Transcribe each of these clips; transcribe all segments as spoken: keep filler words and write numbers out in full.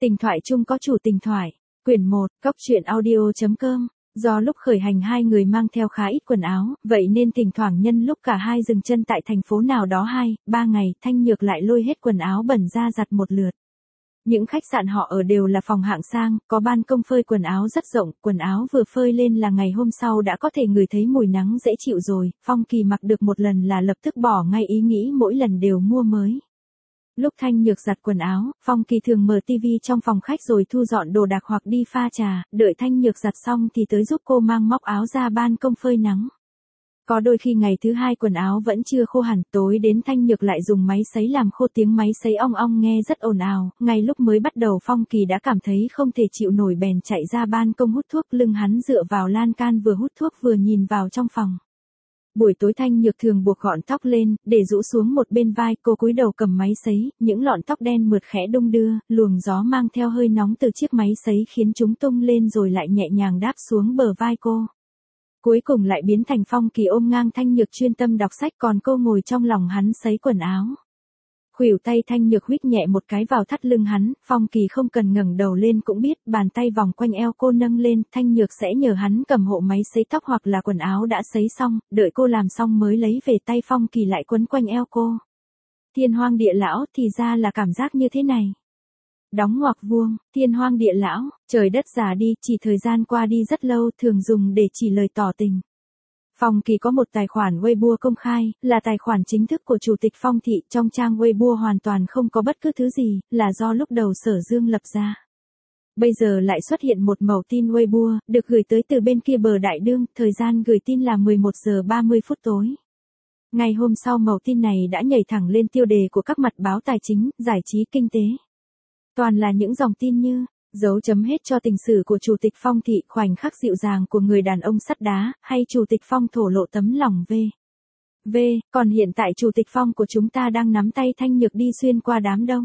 Tình thoại chung có chủ tình thoại. Quyển một, cốc truyện audio.com. Do lúc khởi hành hai người mang theo khá ít quần áo, vậy nên thỉnh thoảng nhân lúc cả hai dừng chân tại thành phố nào đó hai, ba ngày, Thanh Nhược lại lôi hết quần áo bẩn ra giặt một lượt. Những khách sạn họ ở đều là phòng hạng sang, có ban công phơi quần áo rất rộng, quần áo vừa phơi lên là ngày hôm sau đã có thể ngửi thấy mùi nắng dễ chịu rồi, Phong Kỳ mặc được một lần là lập tức bỏ ngay ý nghĩ mỗi lần đều mua mới. Lúc Thanh Nhược giặt quần áo, Phong Kỳ thường mở tivi trong phòng khách rồi thu dọn đồ đạc hoặc đi pha trà, đợi Thanh Nhược giặt xong thì tới giúp cô mang móc áo ra ban công phơi nắng. Có đôi khi ngày thứ hai quần áo vẫn chưa khô hẳn, tối đến Thanh Nhược lại dùng máy sấy làm khô, tiếng máy sấy ong ong nghe rất ồn ào, ngay lúc mới bắt đầu Phong Kỳ đã cảm thấy không thể chịu nổi bèn chạy ra ban công hút thuốc, lưng hắn dựa vào lan can vừa hút thuốc vừa nhìn vào trong phòng. Buổi tối Thanh Nhược thường buộc gọn tóc lên, để rũ xuống một bên vai, cô cúi đầu cầm máy sấy, những lọn tóc đen mượt khẽ đung đưa, luồng gió mang theo hơi nóng từ chiếc máy sấy khiến chúng tung lên rồi lại nhẹ nhàng đáp xuống bờ vai cô. Cuối cùng lại biến thành Phong Kỳ ôm ngang Thanh Nhược chuyên tâm đọc sách, còn cô ngồi trong lòng hắn sấy quần áo. Khuỷu tay Thanh Nhược huýt nhẹ một cái vào thắt lưng hắn, Phong Kỳ không cần ngẩng đầu lên cũng biết, bàn tay vòng quanh eo cô nâng lên, Thanh Nhược sẽ nhờ hắn cầm hộ máy sấy tóc hoặc là quần áo đã sấy xong, đợi cô làm xong mới lấy về tay Phong Kỳ lại quấn quanh eo cô. Thiên hoang địa lão, thì ra là cảm giác như thế này. Đóng ngoặc vuông, thiên hoang địa lão, trời đất già đi, chỉ thời gian qua đi rất lâu, thường dùng để chỉ lời tỏ tình. Phong Kỳ có một tài khoản Weibo công khai, là tài khoản chính thức của Chủ tịch Phong Thị, trong trang Weibo hoàn toàn không có bất cứ thứ gì, là do lúc đầu Sở Dương lập ra. Bây giờ lại xuất hiện một mẩu tin Weibo, được gửi tới từ bên kia bờ đại dương, thời gian gửi tin là mười một giờ ba mươi phút tối. Ngày hôm sau mẩu tin này đã nhảy thẳng lên tiêu đề của các mặt báo tài chính, giải trí, kinh tế. Toàn là những dòng tin như dấu chấm hết cho tình sử của Chủ tịch Phong Thị, khoảnh khắc dịu dàng của người đàn ông sắt đá, hay Chủ tịch Phong thổ lộ tấm lòng v. V, còn hiện tại Chủ tịch Phong của chúng ta đang nắm tay Thanh Nhược đi xuyên qua đám đông.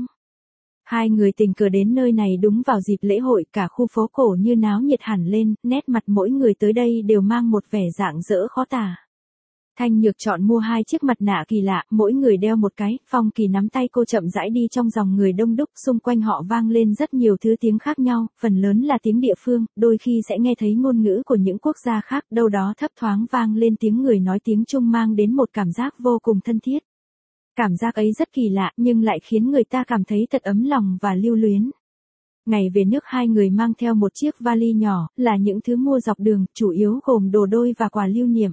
Hai người tình cờ đến nơi này đúng vào dịp lễ hội, cả khu phố cổ như náo nhiệt hẳn lên, nét mặt mỗi người tới đây đều mang một vẻ rạng rỡ khó tả. Thanh Nhược chọn mua hai chiếc mặt nạ kỳ lạ, mỗi người đeo một cái, Phong Kỳ nắm tay cô chậm rãi đi trong dòng người đông đúc, xung quanh họ vang lên rất nhiều thứ tiếng khác nhau, phần lớn là tiếng địa phương, đôi khi sẽ nghe thấy ngôn ngữ của những quốc gia khác, đâu đó thấp thoáng vang lên tiếng người nói tiếng Trung mang đến một cảm giác vô cùng thân thiết. Cảm giác ấy rất kỳ lạ nhưng lại khiến người ta cảm thấy thật ấm lòng và lưu luyến. Ngày về nước hai người mang theo một chiếc vali nhỏ, là những thứ mua dọc đường, chủ yếu gồm đồ đôi và quà lưu niệm.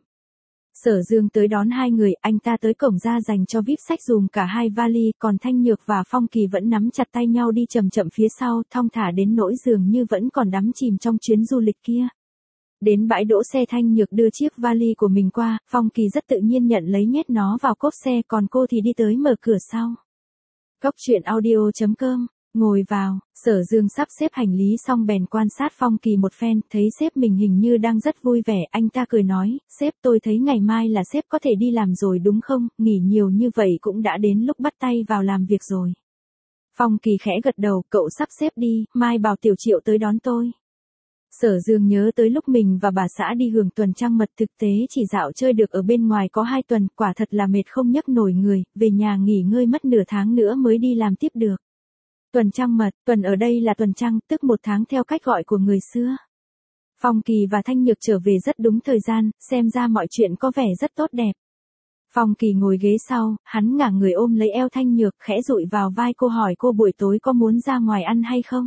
Sở Dương tới đón hai người, anh ta tới cổng ra dành cho víp sách dùm cả hai vali, còn Thanh Nhược và Phong Kỳ vẫn nắm chặt tay nhau đi chậm chậm phía sau, thong thả đến nỗi dường như vẫn còn đắm chìm trong chuyến du lịch kia. Đến bãi đỗ xe Thanh Nhược đưa chiếc vali của mình qua, Phong Kỳ rất tự nhiên nhận lấy nhét nó vào cốp xe, còn cô thì đi tới mở cửa sau. Cốc truyện audio.com. Ngồi vào, Sở Dương sắp xếp hành lý xong bèn quan sát Phong Kỳ một phen, thấy sếp mình hình như đang rất vui vẻ, anh ta cười nói, sếp tôi thấy ngày mai là sếp có thể đi làm rồi đúng không, nghỉ nhiều như vậy cũng đã đến lúc bắt tay vào làm việc rồi. Phong Kỳ khẽ gật đầu, cậu sắp xếp đi, mai bảo Tiểu Triệu tới đón tôi. Sở Dương nhớ tới lúc mình và bà xã đi hưởng tuần trăng mật, thực tế chỉ dạo chơi được ở bên ngoài có hai tuần, quả thật là mệt không nhấc nổi người, về nhà nghỉ ngơi mất nửa tháng nữa mới đi làm tiếp được. Tuần trăng mật, tuần ở đây là tuần trăng, tức một tháng theo cách gọi của người xưa. Phong Kỳ và Thanh Nhược trở về rất đúng thời gian, xem ra mọi chuyện có vẻ rất tốt đẹp. Phong Kỳ ngồi ghế sau, hắn ngả người ôm lấy eo Thanh Nhược, khẽ dụi vào vai cô, hỏi cô buổi tối có muốn ra ngoài ăn hay không?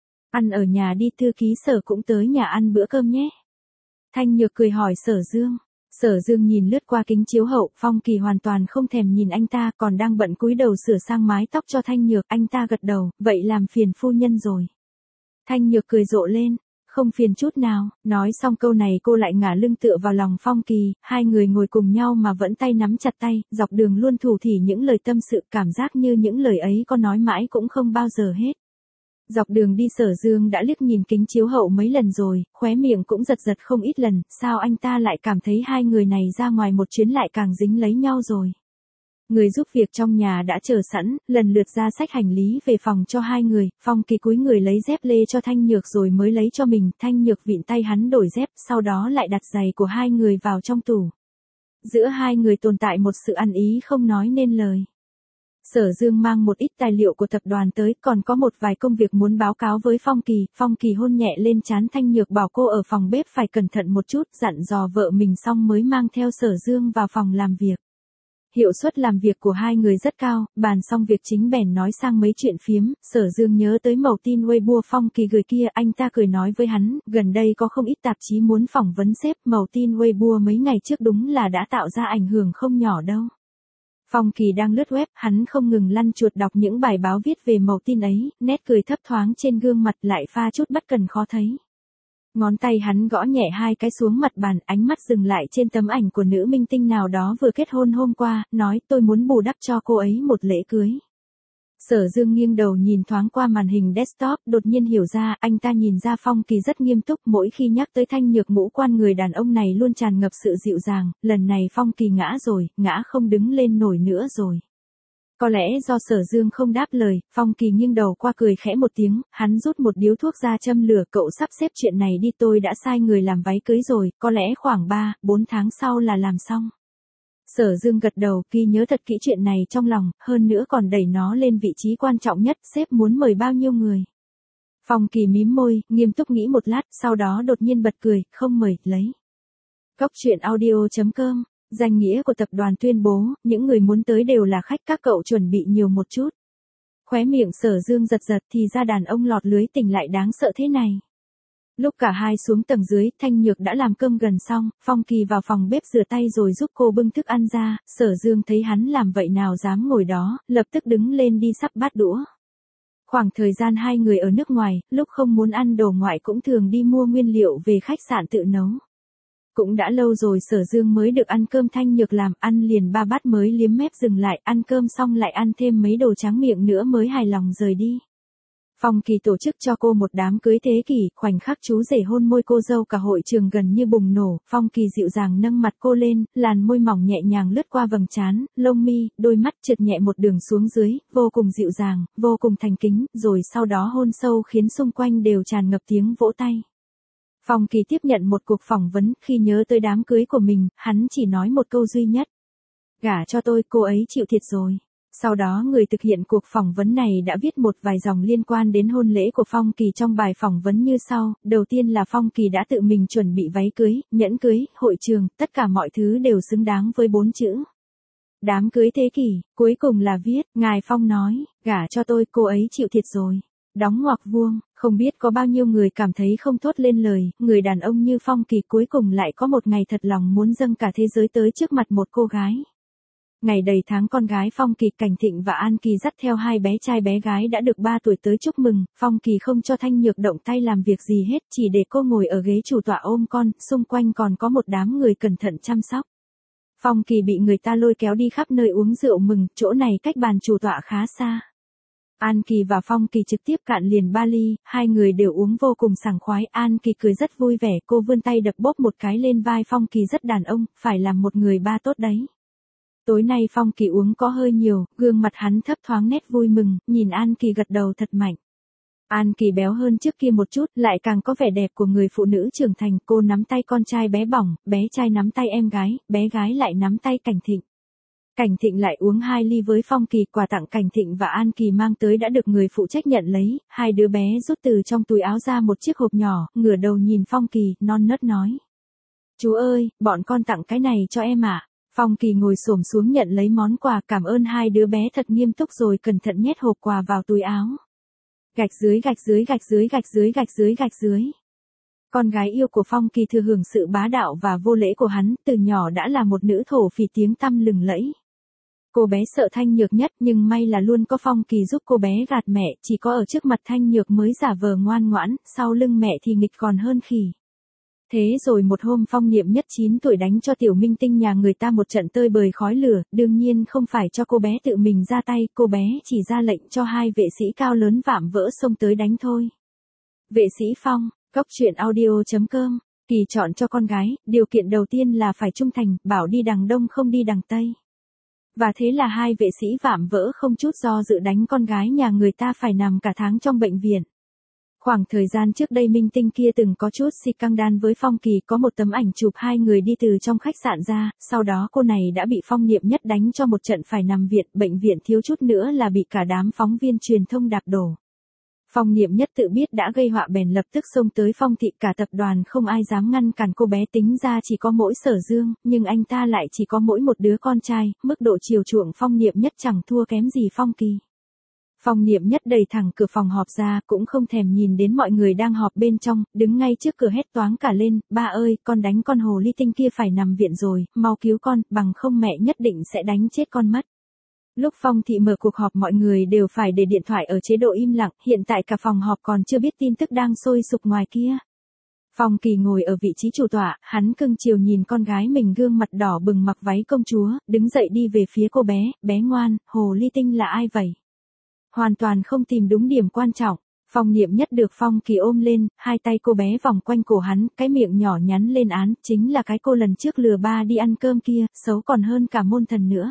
Ăn ở nhà đi, thư ký Sở cũng tới nhà ăn bữa cơm nhé. Thanh Nhược cười hỏi Sở Dương. Sở Dương nhìn lướt qua kính chiếu hậu, Phong Kỳ hoàn toàn không thèm nhìn anh ta, còn đang bận cúi đầu sửa sang mái tóc cho Thanh Nhược, anh ta gật đầu, vậy làm phiền phu nhân rồi. Thanh Nhược cười rộ lên, không phiền chút nào, nói xong câu này cô lại ngả lưng tựa vào lòng Phong Kỳ, hai người ngồi cùng nhau mà vẫn tay nắm chặt tay, dọc đường luôn thủ thỉ những lời tâm sự, cảm giác như những lời ấy có nói mãi cũng không bao giờ hết. Dọc đường đi Sở Dương đã liếc nhìn kính chiếu hậu mấy lần rồi, khóe miệng cũng giật giật không ít lần, sao anh ta lại cảm thấy hai người này ra ngoài một chuyến lại càng dính lấy nhau rồi. Người giúp việc trong nhà đã chờ sẵn, lần lượt ra xách hành lý về phòng cho hai người, Phong Kỳ cúi người lấy dép lê cho Thanh Nhược rồi mới lấy cho mình, Thanh Nhược vịn tay hắn đổi dép, sau đó lại đặt giày của hai người vào trong tủ. Giữa hai người tồn tại một sự ăn ý không nói nên lời. Sở Dương mang một ít tài liệu của tập đoàn tới, còn có một vài công việc muốn báo cáo với Phong Kỳ. Phong Kỳ hôn nhẹ lên trán Thanh Nhược, bảo cô ở phòng bếp phải cẩn thận một chút, dặn dò vợ mình xong mới mang theo Sở Dương vào phòng làm việc. Hiệu suất làm việc của hai người rất cao, bàn xong việc chính bèn nói sang mấy chuyện phiếm. Sở Dương nhớ tới mẩu tin Weibo Phong Kỳ gửi kia, anh ta cười nói với hắn, gần đây có không ít tạp chí muốn phỏng vấn sếp, mẩu tin Weibo mấy ngày trước đúng là đã tạo ra ảnh hưởng không nhỏ đâu. Phong Kỳ đang lướt web, hắn không ngừng lăn chuột đọc những bài báo viết về mẩu tin ấy, nét cười thấp thoáng trên gương mặt lại pha chút bất cần khó thấy. Ngón tay hắn gõ nhẹ hai cái xuống mặt bàn, ánh mắt dừng lại trên tấm ảnh của nữ minh tinh nào đó vừa kết hôn hôm qua, nói tôi muốn bù đắp cho cô ấy một lễ cưới. Sở Dương nghiêng đầu nhìn thoáng qua màn hình desktop, đột nhiên hiểu ra, anh ta nhìn ra Phong Kỳ rất nghiêm túc, mỗi khi nhắc tới Thanh Nhược ngũ quan người đàn ông này luôn tràn ngập sự dịu dàng, lần này Phong Kỳ ngã rồi, ngã không đứng lên nổi nữa rồi. Có lẽ do Sở Dương không đáp lời, Phong Kỳ nghiêng đầu qua cười khẽ một tiếng, hắn rút một điếu thuốc ra châm lửa, cậu sắp xếp chuyện này đi, tôi đã sai người làm váy cưới rồi, có lẽ khoảng ba, bốn tháng sau là làm xong. Sở Dương gật đầu, Kỳ nhớ thật kỹ chuyện này trong lòng, hơn nữa còn đẩy nó lên vị trí quan trọng nhất, sếp muốn mời bao nhiêu người. Phong Kỳ mím môi, nghiêm túc nghĩ một lát, sau đó đột nhiên bật cười, không mời, lấy. Cốc truyện audio chấm com, danh nghĩa của tập đoàn tuyên bố, những người muốn tới đều là khách, các cậu chuẩn bị nhiều một chút. Khóe miệng Sở Dương giật giật, thì ra đàn ông lọt lưới tình lại đáng sợ thế này. Lúc cả hai xuống tầng dưới, Thanh Nhược đã làm cơm gần xong, Phong Kỳ vào phòng bếp rửa tay rồi giúp cô bưng thức ăn ra, Sở Dương thấy hắn làm vậy nào dám ngồi đó, lập tức đứng lên đi sắp bát đũa. Khoảng thời gian hai người ở nước ngoài, lúc không muốn ăn đồ ngoại cũng thường đi mua nguyên liệu về khách sạn tự nấu. Cũng đã lâu rồi Sở Dương mới được ăn cơm Thanh Nhược làm, ăn liền ba bát mới liếm mép dừng lại, ăn cơm xong lại ăn thêm mấy đồ tráng miệng nữa mới hài lòng rời đi. Phong Kỳ tổ chức cho cô một đám cưới thế kỷ, khoảnh khắc chú rể hôn môi cô dâu cả hội trường gần như bùng nổ, Phong Kỳ dịu dàng nâng mặt cô lên, làn môi mỏng nhẹ nhàng lướt qua vầng trán, lông mi, đôi mắt trượt nhẹ một đường xuống dưới, vô cùng dịu dàng, vô cùng thành kính, rồi sau đó hôn sâu khiến xung quanh đều tràn ngập tiếng vỗ tay. Phong Kỳ tiếp nhận một cuộc phỏng vấn, khi nhớ tới đám cưới của mình, hắn chỉ nói một câu duy nhất. Gả cho tôi, cô ấy chịu thiệt rồi. Sau đó người thực hiện cuộc phỏng vấn này đã viết một vài dòng liên quan đến hôn lễ của Phong Kỳ trong bài phỏng vấn như sau. Đầu tiên là Phong Kỳ đã tự mình chuẩn bị váy cưới, nhẫn cưới, hội trường, tất cả mọi thứ đều xứng đáng với bốn chữ. Đám cưới thế kỷ, cuối cùng là viết, Ngài Phong nói, gả cho tôi, cô ấy chịu thiệt rồi. Đóng ngoặc vuông, không biết có bao nhiêu người cảm thấy không thốt lên lời, người đàn ông như Phong Kỳ cuối cùng lại có một ngày thật lòng muốn dâng cả thế giới tới trước mặt một cô gái. Ngày đầy tháng con gái Phong Kỳ, Cảnh Thịnh và An Kỳ dắt theo hai bé trai bé gái đã được ba tuổi tới chúc mừng, Phong Kỳ không cho Thanh Nhược động tay làm việc gì hết, chỉ để cô ngồi ở ghế chủ tọa ôm con, xung quanh còn có một đám người cẩn thận chăm sóc. Phong Kỳ bị người ta lôi kéo đi khắp nơi uống rượu mừng, chỗ này cách bàn chủ tọa khá xa. An Kỳ và Phong Kỳ trực tiếp cạn liền ba ly, hai người đều uống vô cùng sảng khoái, An Kỳ cười rất vui vẻ, cô vươn tay đập bóp một cái lên vai Phong Kỳ, rất đàn ông, phải làm một người ba tốt đấy. Tối nay Phong Kỳ uống có hơi nhiều, gương mặt hắn thấp thoáng nét vui mừng, nhìn An Kỳ gật đầu thật mạnh. An Kỳ béo hơn trước kia một chút, lại càng có vẻ đẹp của người phụ nữ trưởng thành, cô nắm tay con trai bé bỏng, bé trai nắm tay em gái, bé gái lại nắm tay Cảnh Thịnh. Cảnh Thịnh lại uống hai ly với Phong Kỳ, quà tặng Cảnh Thịnh và An Kỳ mang tới đã được người phụ trách nhận lấy, hai đứa bé rút từ trong túi áo ra một chiếc hộp nhỏ, ngửa đầu nhìn Phong Kỳ, non nớt nói. Chú ơi, bọn con tặng cái này cho em ạ. Phong Kỳ ngồi xổm xuống nhận lấy món quà, cảm ơn hai đứa bé thật nghiêm túc rồi cẩn thận nhét hộp quà vào túi áo. Gạch dưới gạch dưới gạch dưới gạch dưới gạch dưới gạch dưới. Con gái yêu của Phong Kỳ thừa hưởng sự bá đạo và vô lễ của hắn, từ nhỏ đã là một nữ thổ phỉ tiếng tăm lừng lẫy. Cô bé sợ Thanh Nhược nhất, nhưng may là luôn có Phong Kỳ giúp cô bé gạt mẹ, chỉ có ở trước mặt Thanh Nhược mới giả vờ ngoan ngoãn, sau lưng mẹ thì nghịch còn hơn khỉ. Thế rồi một hôm Phong Niệm Nhất chín tuổi đánh cho tiểu minh tinh nhà người ta một trận tơi bời khói lửa, đương nhiên không phải cho cô bé tự mình ra tay, cô bé chỉ ra lệnh cho hai vệ sĩ cao lớn vạm vỡ xông tới đánh thôi. Vệ sĩ Phong, cốc truyện audio chấm com, Kỳ chọn cho con gái, điều kiện đầu tiên là phải trung thành, bảo đi đằng đông không đi đằng tây. Và thế là hai vệ sĩ vạm vỡ không chút do dự đánh con gái nhà người ta phải nằm cả tháng trong bệnh viện. Khoảng thời gian trước đây minh tinh kia từng có chút scandal với Phong Kỳ, có một tấm ảnh chụp hai người đi từ trong khách sạn ra, sau đó cô này đã bị Phong Niệm Nhất đánh cho một trận phải nằm viện, bệnh viện thiếu chút nữa là bị cả đám phóng viên truyền thông đạp đổ. Phong Niệm Nhất tự biết đã gây họa bèn lập tức xông tới Phong thị, cả tập đoàn không ai dám ngăn cản cô bé, tính ra chỉ có mỗi Sở Dương, nhưng anh ta lại chỉ có mỗi một đứa con trai, mức độ chiều chuộng Phong Niệm Nhất chẳng thua kém gì Phong Kỳ. Phong Niệm Nhất đẩy thẳng cửa phòng họp ra, cũng không thèm nhìn đến mọi người đang họp bên trong, đứng ngay trước cửa hét toáng cả lên, ba ơi, con đánh con hồ ly tinh kia phải nằm viện rồi, mau cứu con, bằng không mẹ nhất định sẽ đánh chết con mất. Lúc Phong thị mở cuộc họp mọi người đều phải để điện thoại ở chế độ im lặng, hiện tại cả phòng họp còn chưa biết tin tức đang sôi sục ngoài kia. Phong Kỳ ngồi ở vị trí chủ tọa, hắn cưng chiều nhìn con gái mình gương mặt đỏ bừng mặc váy công chúa, đứng dậy đi về phía cô bé, bé ngoan, hồ ly tinh là ai vậy? Hoàn toàn không tìm đúng điểm quan trọng. Phong Niệm Nhất được Phong Kỳ ôm lên, hai tay cô bé vòng quanh cổ hắn, cái miệng nhỏ nhắn lên án, chính là cái cô lần trước lừa ba đi ăn cơm kia, xấu còn hơn cả môn thần nữa.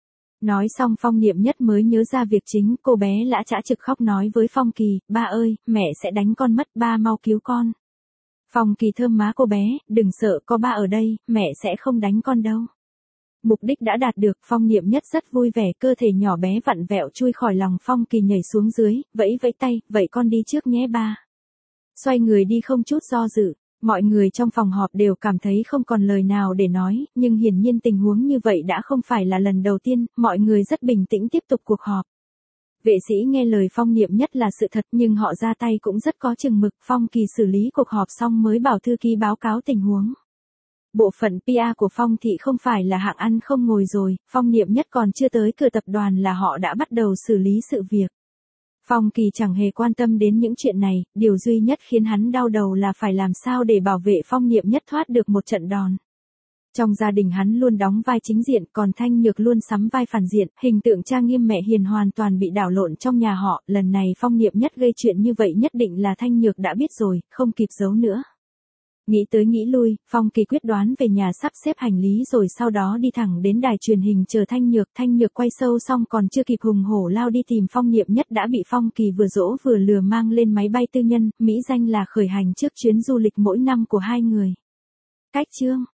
Nói xong Phong Niệm Nhất mới nhớ ra việc chính, cô bé lã chã trực khóc nói với Phong Kỳ, ba ơi, mẹ sẽ đánh con mất, ba mau cứu con. Phong Kỳ thơm má cô bé, đừng sợ, có ba ở đây, mẹ sẽ không đánh con đâu. Mục đích đã đạt được, Phong Niệm Nhất rất vui vẻ, cơ thể nhỏ bé vặn vẹo chui khỏi lòng Phong Kỳ nhảy xuống dưới, vẫy vẫy tay, vậy con đi trước nhé ba. Xoay người đi không chút do dự, mọi người trong phòng họp đều cảm thấy không còn lời nào để nói, nhưng hiển nhiên tình huống như vậy đã không phải là lần đầu tiên, mọi người rất bình tĩnh tiếp tục cuộc họp. Vệ sĩ nghe lời Phong Niệm Nhất là sự thật nhưng họ ra tay cũng rất có chừng mực, Phong Kỳ xử lý cuộc họp xong mới bảo thư ký báo cáo tình huống. Bộ phận pê e của Phong thị không phải là hạng ăn không ngồi rồi, Phong Niệm Nhất còn chưa tới cửa tập đoàn là họ đã bắt đầu xử lý sự việc. Phong Kỳ chẳng hề quan tâm đến những chuyện này, điều duy nhất khiến hắn đau đầu là phải làm sao để bảo vệ Phong Niệm Nhất thoát được một trận đòn. Trong gia đình hắn luôn đóng vai chính diện, còn Thanh Nhược luôn sắm vai phản diện, hình tượng cha nghiêm mẹ hiền hoàn toàn bị đảo lộn trong nhà họ, lần này Phong Niệm Nhất gây chuyện như vậy nhất định là Thanh Nhược đã biết rồi, không kịp giấu nữa. Nghĩ tới nghĩ lui, Phong Kỳ quyết đoán về nhà sắp xếp hành lý rồi sau đó đi thẳng đến đài truyền hình chờ Thanh Nhược. Thanh Nhược quay show xong còn chưa kịp hùng hổ lao đi tìm Phong Niệm Nhất đã bị Phong Kỳ vừa dỗ vừa lừa mang lên máy bay tư nhân, mỹ danh là khởi hành trước chuyến du lịch mỗi năm của hai người. Cách chương